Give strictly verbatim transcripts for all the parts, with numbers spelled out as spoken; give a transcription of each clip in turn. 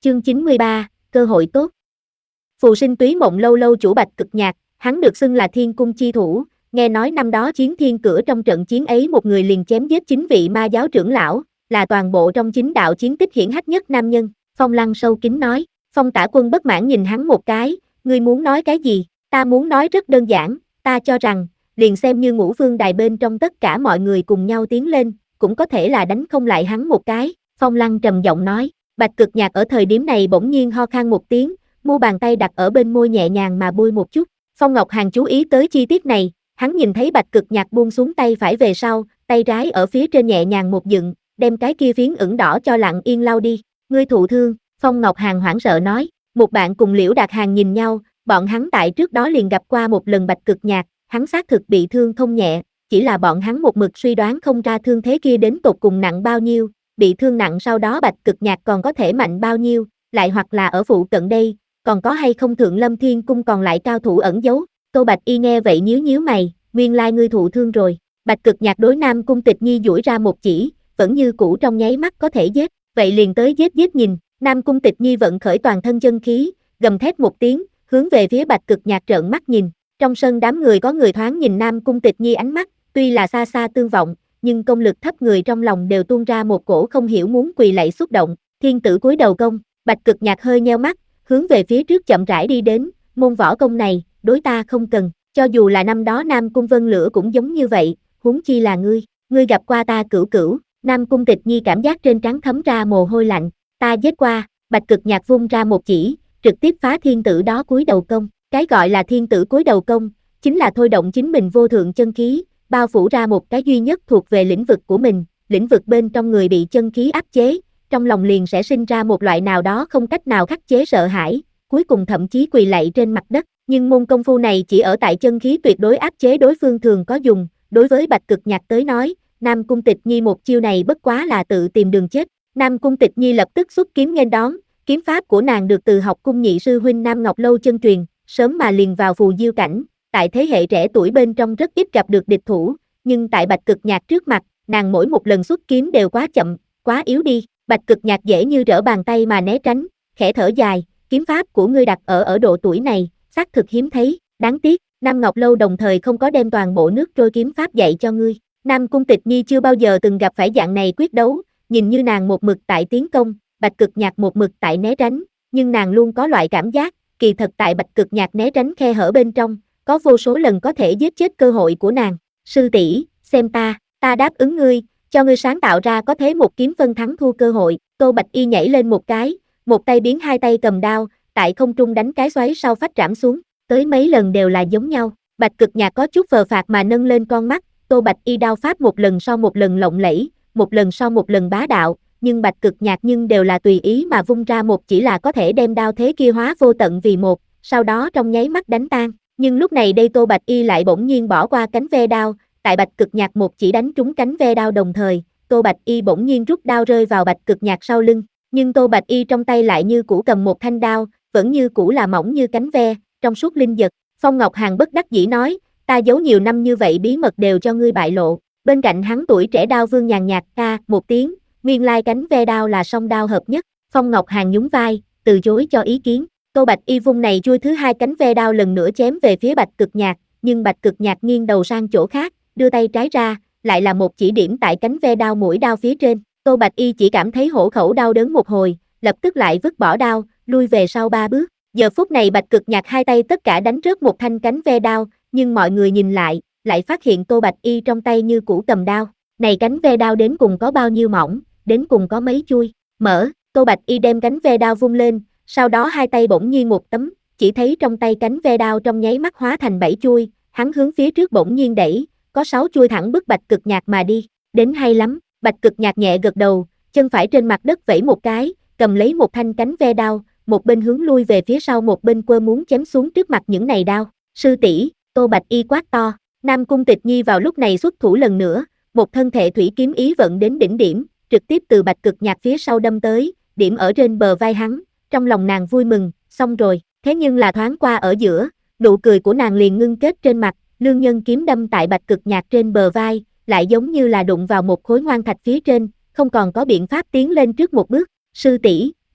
Chương chín mươi ba, cơ hội tốt. Phù sinh túy mộng lâu lâu chủ Bạch Cực Nhạc, hắn được xưng là thiên cung chi thủ, nghe nói năm đó chiến thiên cửa trong trận chiến ấy một người liền chém giết chín vị ma giáo trưởng lão, là toàn bộ trong chính đạo chiến tích hiển hách nhất nam nhân. Phong Lăng sâu kín nói. Phong Tả Quân bất mãn nhìn hắn một cái, ngươi muốn nói cái gì? Ta muốn nói rất đơn giản, ta cho rằng, liền xem như Ngũ Vương Đài bên trong tất cả mọi người cùng nhau tiến lên, cũng có thể là đánh không lại hắn một cái. Phong Lăng trầm giọng nói. Bạch Cực Nhạc ở thời điểm này bỗng nhiên ho khan một tiếng, mu bàn tay đặt ở bên môi nhẹ nhàng mà bôi một chút. Phong Ngọc Hàn chú ý tới chi tiết này, hắn nhìn thấy Bạch Cực Nhạc buông xuống tay phải về sau, tay trái ở phía trên nhẹ nhàng một dựng, đem cái kia phiến ửng đỏ cho lặng yên lau đi. Ngươi thụ thương, Phong Ngọc Hàn hoảng sợ nói. Một bạn cùng Liễu Đạt Hàn nhìn nhau, bọn hắn tại trước đó liền gặp qua một lần Bạch Cực Nhạc, hắn xác thực bị thương không nhẹ, chỉ là bọn hắn một mực suy đoán không ra thương thế kia đến tột cùng nặng bao nhiêu. Bị thương nặng sau đó Bạch Cực Nhạc còn có thể mạnh bao nhiêu, lại hoặc là ở phụ cận đây, còn có hay không Thượng Lâm Thiên Cung còn lại cao thủ ẩn giấu. Tô Bạch Y nghe vậy nhíu nhíu mày, nguyên lai ngươi thụ thương rồi. Bạch Cực Nhạc đối Nam Cung Tịch Nhi duỗi ra một chỉ, vẫn như cũ trong nháy mắt có thể giết, vậy liền tới giết giết nhìn. Nam Cung Tịch Nhi vận khởi toàn thân chân khí, gầm thét một tiếng, hướng về phía Bạch Cực Nhạc trợn mắt nhìn. Trong sân đám người có người thoáng nhìn Nam Cung Tịch Nhi ánh mắt, tuy là xa xa tương vọng, nhưng công lực thấp người trong lòng đều tuôn ra một cổ không hiểu muốn quỳ lạy xúc động. Thiên tử cúi đầu công, Bạch Cực Nhạc hơi nheo mắt, hướng về phía trước chậm rãi đi đến, môn võ công này, đối ta không cần, cho dù là năm đó Nam Cung Vân Lửa cũng giống như vậy, huống chi là ngươi, ngươi gặp qua ta cửu cửu. Nam Cung Tịch Nhi cảm giác trên trán thấm ra mồ hôi lạnh, ta giết qua. Bạch Cực Nhạc vung ra một chỉ, trực tiếp phá thiên tử đó cúi đầu công. Cái gọi là thiên tử cúi đầu công, chính là thôi động chính mình vô thượng chân khí, bao phủ ra một cái duy nhất thuộc về lĩnh vực của mình, lĩnh vực bên trong người bị chân khí áp chế, trong lòng liền sẽ sinh ra một loại nào đó không cách nào khắc chế sợ hãi, cuối cùng thậm chí quỳ lạy trên mặt đất. Nhưng môn công phu này chỉ ở tại chân khí tuyệt đối áp chế đối phương thường có dùng, đối với Bạch Cực Nhạc tới nói, Nam Cung Tịch Nhi một chiêu này bất quá là tự tìm đường chết. Nam Cung Tịch Nhi lập tức xuất kiếm nghênh đón, kiếm pháp của nàng được từ học cung nhị sư huynh Nam Ngọc Lâu chân truyền, sớm mà liền vào phù diêu cảnh, tại thế hệ trẻ tuổi bên trong rất ít gặp được địch thủ, nhưng tại Bạch Cực Nhạc trước mặt, nàng mỗi một lần xuất kiếm đều quá chậm, quá yếu đi. Bạch Cực Nhạc dễ như trở bàn tay mà né tránh, khẽ thở dài, kiếm pháp của ngươi đặt ở ở độ tuổi này, xác thực hiếm thấy, đáng tiếc, Nam Ngọc Lâu đồng thời không có đem toàn bộ nước trôi kiếm pháp dạy cho ngươi. Nam Cung Tịch Nhi chưa bao giờ từng gặp phải dạng này quyết đấu, nhìn như nàng một mực tại tiến công, Bạch Cực Nhạc một mực tại né tránh, nhưng nàng luôn có loại cảm giác, kỳ thật tại Bạch Cực Nhạc né tránh khe hở bên trong, có vô số lần có thể giết chết cơ hội của nàng. Sư tỷ, xem ta, ta đáp ứng ngươi, cho ngươi sáng tạo ra có thế một kiếm phân thắng thua cơ hội. Tô Bạch Y nhảy lên một cái, một tay biến hai tay cầm đao, tại không trung đánh cái xoáy sau phách trảm xuống, tới mấy lần đều là giống nhau. Bạch Cực Nhạc có chút phờ phạc mà nâng lên con mắt, Tô Bạch Y đao pháp một lần sau một lần lộng lẫy, một lần sau một lần bá đạo, nhưng Bạch Cực Nhạc nhưng đều là tùy ý mà vung ra một chỉ là có thể đem đao thế kia hóa vô tận vì một, sau đó trong nháy mắt đánh tan. Nhưng lúc này đây Tô Bạch Y lại bỗng nhiên bỏ qua cánh ve đao, tại Bạch Cực Nhạc một chỉ đánh trúng cánh ve đao đồng thời, Tô Bạch Y bỗng nhiên rút đao rơi vào Bạch Cực Nhạc sau lưng, nhưng Tô Bạch Y trong tay lại như cũ cầm một thanh đao, vẫn như cũ là mỏng như cánh ve, trong suốt linh vật. Phong Ngọc Hàn bất đắc dĩ nói, ta giấu nhiều năm như vậy bí mật đều cho ngươi bại lộ. Bên cạnh hắn tuổi trẻ đao vương nhàn nhạt ca một tiếng, nguyên lai cánh ve đao là song đao hợp nhất. Phong Ngọc Hàn nhún vai, từ chối cho ý kiến. Tô Bạch Y vung này chui thứ hai cánh ve đao lần nữa chém về phía Bạch Cực Nhạc, nhưng Bạch Cực Nhạc nghiêng đầu sang chỗ khác, đưa tay trái ra, lại là một chỉ điểm tại cánh ve đao mũi đao phía trên. Tô Bạch Y chỉ cảm thấy hổ khẩu đau đớn một hồi, lập tức lại vứt bỏ đao, lui về sau ba bước. Giờ phút này Bạch Cực Nhạc hai tay tất cả đánh rớt một thanh cánh ve đao, nhưng mọi người nhìn lại, lại phát hiện Tô Bạch Y trong tay như cũ cầm đao. Này cánh ve đao đến cùng có bao nhiêu mỏng, đến cùng có mấy chui. Mở, Tô Bạch Y đem cánh ve đao vung lên, sau đó hai tay bỗng nhiên một tấm, chỉ thấy trong tay cánh ve đao trong nháy mắt hóa thành bảy chui, hắn hướng phía trước bỗng nhiên đẩy, có sáu chui thẳng bức Bạch Cực Nhạc mà đi. Đến hay lắm, Bạch Cực Nhạc nhẹ gật đầu, chân phải trên mặt đất vẫy một cái, cầm lấy một thanh cánh ve đao, một bên hướng lui về phía sau một bên quơ muốn chém xuống trước mặt những này đao. Sư tỷ, Tô Bạch Y quát to. Nam Cung Tịch Nhi vào lúc này xuất thủ lần nữa, một thân thể thủy kiếm ý vận đến đỉnh điểm, trực tiếp từ Bạch Cực Nhạc phía sau đâm tới, điểm ở trên bờ vai hắn. Trong lòng nàng vui mừng, xong rồi, thế nhưng là thoáng qua ở giữa, nụ cười của nàng liền ngưng kết trên mặt, lương nhân kiếm đâm tại Bạch Cực Nhạc trên bờ vai, lại giống như là đụng vào một khối ngoan thạch phía trên, không còn có biện pháp tiến lên trước một bước. Sư tỷ, lui,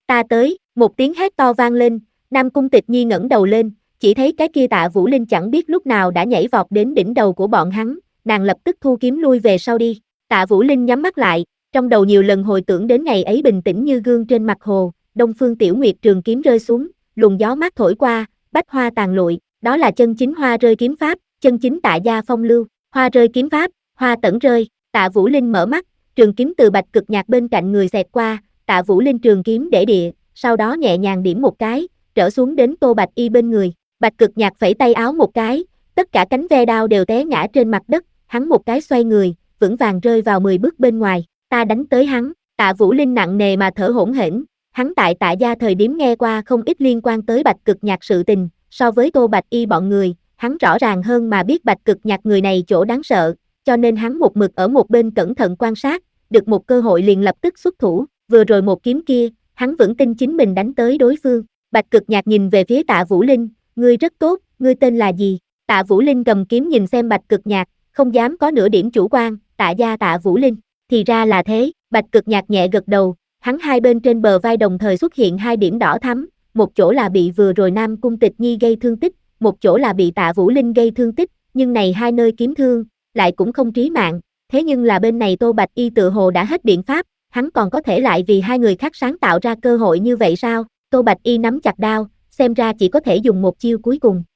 Ta tới, một tiếng hét to vang lên, Nam Cung Tịch Nhi ngẩng đầu lên, chỉ thấy cái kia Tạ Vũ Linh chẳng biết lúc nào đã nhảy vọt đến đỉnh đầu của bọn hắn, nàng lập tức thu kiếm lui về sau đi. Tạ Vũ Linh nhắm mắt lại, trong đầu nhiều lần hồi tưởng đến ngày ấy bình tĩnh như gương trên mặt hồ, Đông Phương Tiểu Nguyệt trường kiếm rơi xuống, luồng gió mát thổi qua, bách hoa tàn lụi, đó là chân chính hoa rơi kiếm pháp, chân chính Tạ gia phong lưu, hoa rơi kiếm pháp, hoa tẩn rơi. Tạ Vũ Linh mở mắt, trường kiếm từ Bạch Cực Nhạc bên cạnh người xẹt qua, Tạ Vũ Linh trường kiếm để địa, sau đó nhẹ nhàng điểm một cái, trở xuống đến Tô Bạch Y bên người. Bạch Cực Nhạc phẩy tay áo một cái, tất cả cánh ve đao đều té ngã trên mặt đất, hắn một cái xoay người, vững vàng rơi vào mười bước bên ngoài. Ta đánh tới hắn. Tạ Vũ Linh nặng nề mà thở hổn hển, hắn tại Tạ gia thời điểm nghe qua không ít liên quan tới Bạch Cực Nhạc sự tình, so với Tô Bạch Y bọn người, hắn rõ ràng hơn mà biết Bạch Cực Nhạc người này chỗ đáng sợ, cho nên hắn một mực ở một bên cẩn thận quan sát, được một cơ hội liền lập tức xuất thủ, vừa rồi một kiếm kia, hắn vững tin chính mình đánh tới đối phương. Bạch Cực Nhạc nhìn về phía Tạ Vũ Linh, ngươi rất tốt, ngươi tên là gì? Tạ Vũ Linh cầm kiếm nhìn xem Bạch Cực Nhạc, không dám có nửa điểm chủ quan, Tạ gia Tạ Vũ Linh, thì ra là thế. Bạch Cực Nhạc nhẹ gật đầu, hắn hai bên trên bờ vai đồng thời xuất hiện hai điểm đỏ thắm, một chỗ là bị vừa rồi Nam Cung Tịch Nhi gây thương tích, một chỗ là bị Tạ Vũ Linh gây thương tích, nhưng này hai nơi kiếm thương, lại cũng không trí mạng, thế nhưng là bên này Tô Bạch Y tự hồ đã hết biện pháp, hắn còn có thể lại vì hai người khác sáng tạo ra cơ hội như vậy sao? Tô Bạch Y nắm chặt đao, xem ra chỉ có thể dùng một chiêu cuối cùng.